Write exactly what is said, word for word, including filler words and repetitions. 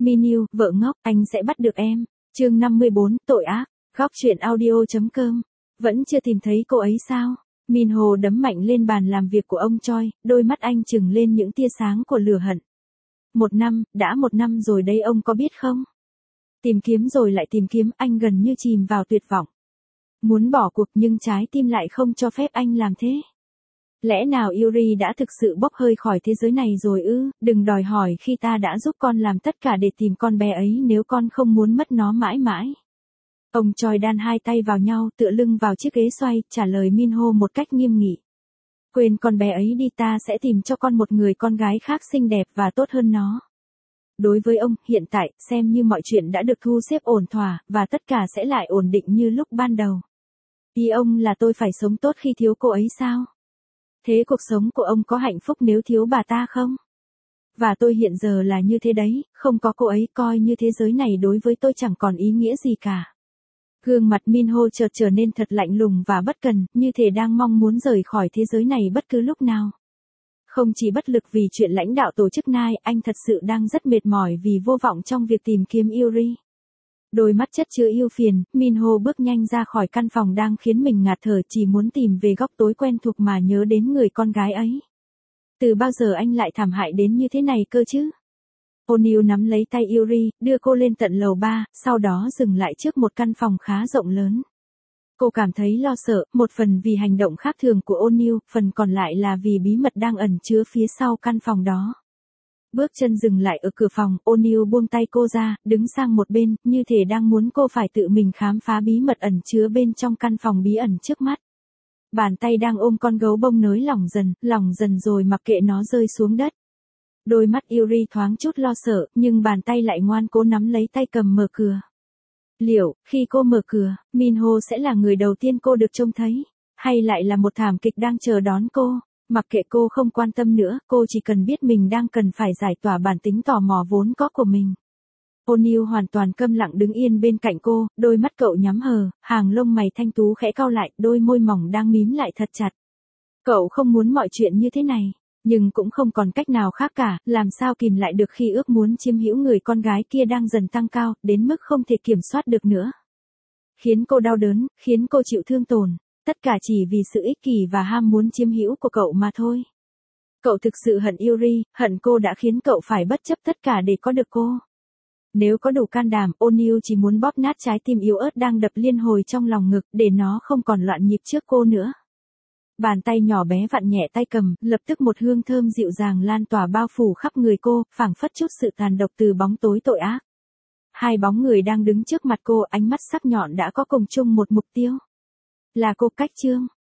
Minu, vợ ngốc, anh sẽ bắt được em. Chương năm mươi bốn, tội ác. Góc truyện audio chấm com. Vẫn chưa tìm thấy cô ấy sao? Minho đấm mạnh lên bàn làm việc của ông Choi, đôi mắt anh trừng lên những tia sáng của lửa hận. Một năm, đã một năm rồi đấy, ông có biết không? Tìm kiếm rồi lại tìm kiếm, anh gần như chìm vào tuyệt vọng. Muốn bỏ cuộc nhưng trái tim lại không cho phép anh làm thế. Lẽ nào Yuri đã thực sự bốc hơi khỏi thế giới này rồi ư? Đừng đòi hỏi khi ta đã giúp con làm tất cả để tìm con bé ấy nếu con không muốn mất nó mãi mãi. Ông Choi đan hai tay vào nhau, tựa lưng vào chiếc ghế xoay, trả lời Minho một cách nghiêm nghị. Quên con bé ấy đi, ta sẽ tìm cho con một người con gái khác xinh đẹp và tốt hơn nó. Đối với ông, hiện tại, xem như mọi chuyện đã được thu xếp ổn thỏa, và tất cả sẽ lại ổn định như lúc ban đầu. Ý ông là tôi phải sống tốt khi thiếu cô ấy sao? Thế cuộc sống của ông có hạnh phúc nếu thiếu bà ta không? Và tôi hiện giờ là như thế đấy, không có cô ấy coi như thế giới này đối với tôi chẳng còn ý nghĩa gì cả. Gương mặt Minho chợt trở nên thật lạnh lùng và bất cần, như thể đang mong muốn rời khỏi thế giới này bất cứ lúc nào. Không chỉ bất lực vì chuyện lãnh đạo tổ chức Nai, anh thật sự đang rất mệt mỏi vì vô vọng trong việc tìm kiếm Yuri. Đôi mắt chất chứa ưu phiền, Minho bước nhanh ra khỏi căn phòng đang khiến mình ngạt thở, chỉ muốn tìm về góc tối quen thuộc mà nhớ đến người con gái ấy. Từ bao giờ anh lại thảm hại đến như thế này cơ chứ? O'Neil nắm lấy tay Yuri, đưa cô lên tận lầu ba, sau đó dừng lại trước một căn phòng khá rộng lớn. Cô cảm thấy lo sợ, một phần vì hành động khác thường của O'Neil, phần còn lại là vì bí mật đang ẩn chứa phía sau căn phòng đó. Bước chân dừng lại ở cửa phòng, O'Neil buông tay cô ra, đứng sang một bên, như thể đang muốn cô phải tự mình khám phá bí mật ẩn chứa bên trong căn phòng bí ẩn trước mắt. Bàn tay đang ôm con gấu bông nới lỏng dần, lỏng dần rồi mặc kệ nó rơi xuống đất. Đôi mắt Yuri thoáng chút lo sợ, nhưng bàn tay lại ngoan cố nắm lấy tay cầm mở cửa. Liệu, khi cô mở cửa, Minho sẽ là người đầu tiên cô được trông thấy? Hay lại là một thảm kịch đang chờ đón cô? Mặc kệ cô không quan tâm nữa, cô chỉ cần biết mình đang cần phải giải tỏa bản tính tò mò vốn có của mình. O'Neil hoàn toàn câm lặng đứng yên bên cạnh cô, đôi mắt cậu nhắm hờ, hàng lông mày thanh tú khẽ cau lại, đôi môi mỏng đang mím lại thật chặt. Cậu không muốn mọi chuyện như thế này, nhưng cũng không còn cách nào khác cả, làm sao kìm lại được khi ước muốn chiếm hữu người con gái kia đang dần tăng cao, đến mức không thể kiểm soát được nữa. Khiến cô đau đớn, khiến cô chịu thương tổn, tất cả chỉ vì sự ích kỷ và ham muốn chiếm hữu của cậu mà thôi. Cậu thực sự hận Yuri, hận cô đã khiến cậu phải bất chấp tất cả để có được cô. Nếu có đủ can đảm, O'Neil chỉ muốn bóp nát trái tim yếu ớt đang đập liên hồi trong lòng ngực, để nó không còn loạn nhịp trước cô nữa. Bàn tay nhỏ bé vặn nhẹ tay cầm, lập tức một hương thơm dịu dàng lan tỏa bao phủ khắp người cô, phảng phất chút sự tàn độc từ bóng tối tội ác. Hai bóng người đang đứng trước mặt cô, ánh mắt sắc nhọn đã có cùng chung một mục tiêu. Là cô Cách Trương.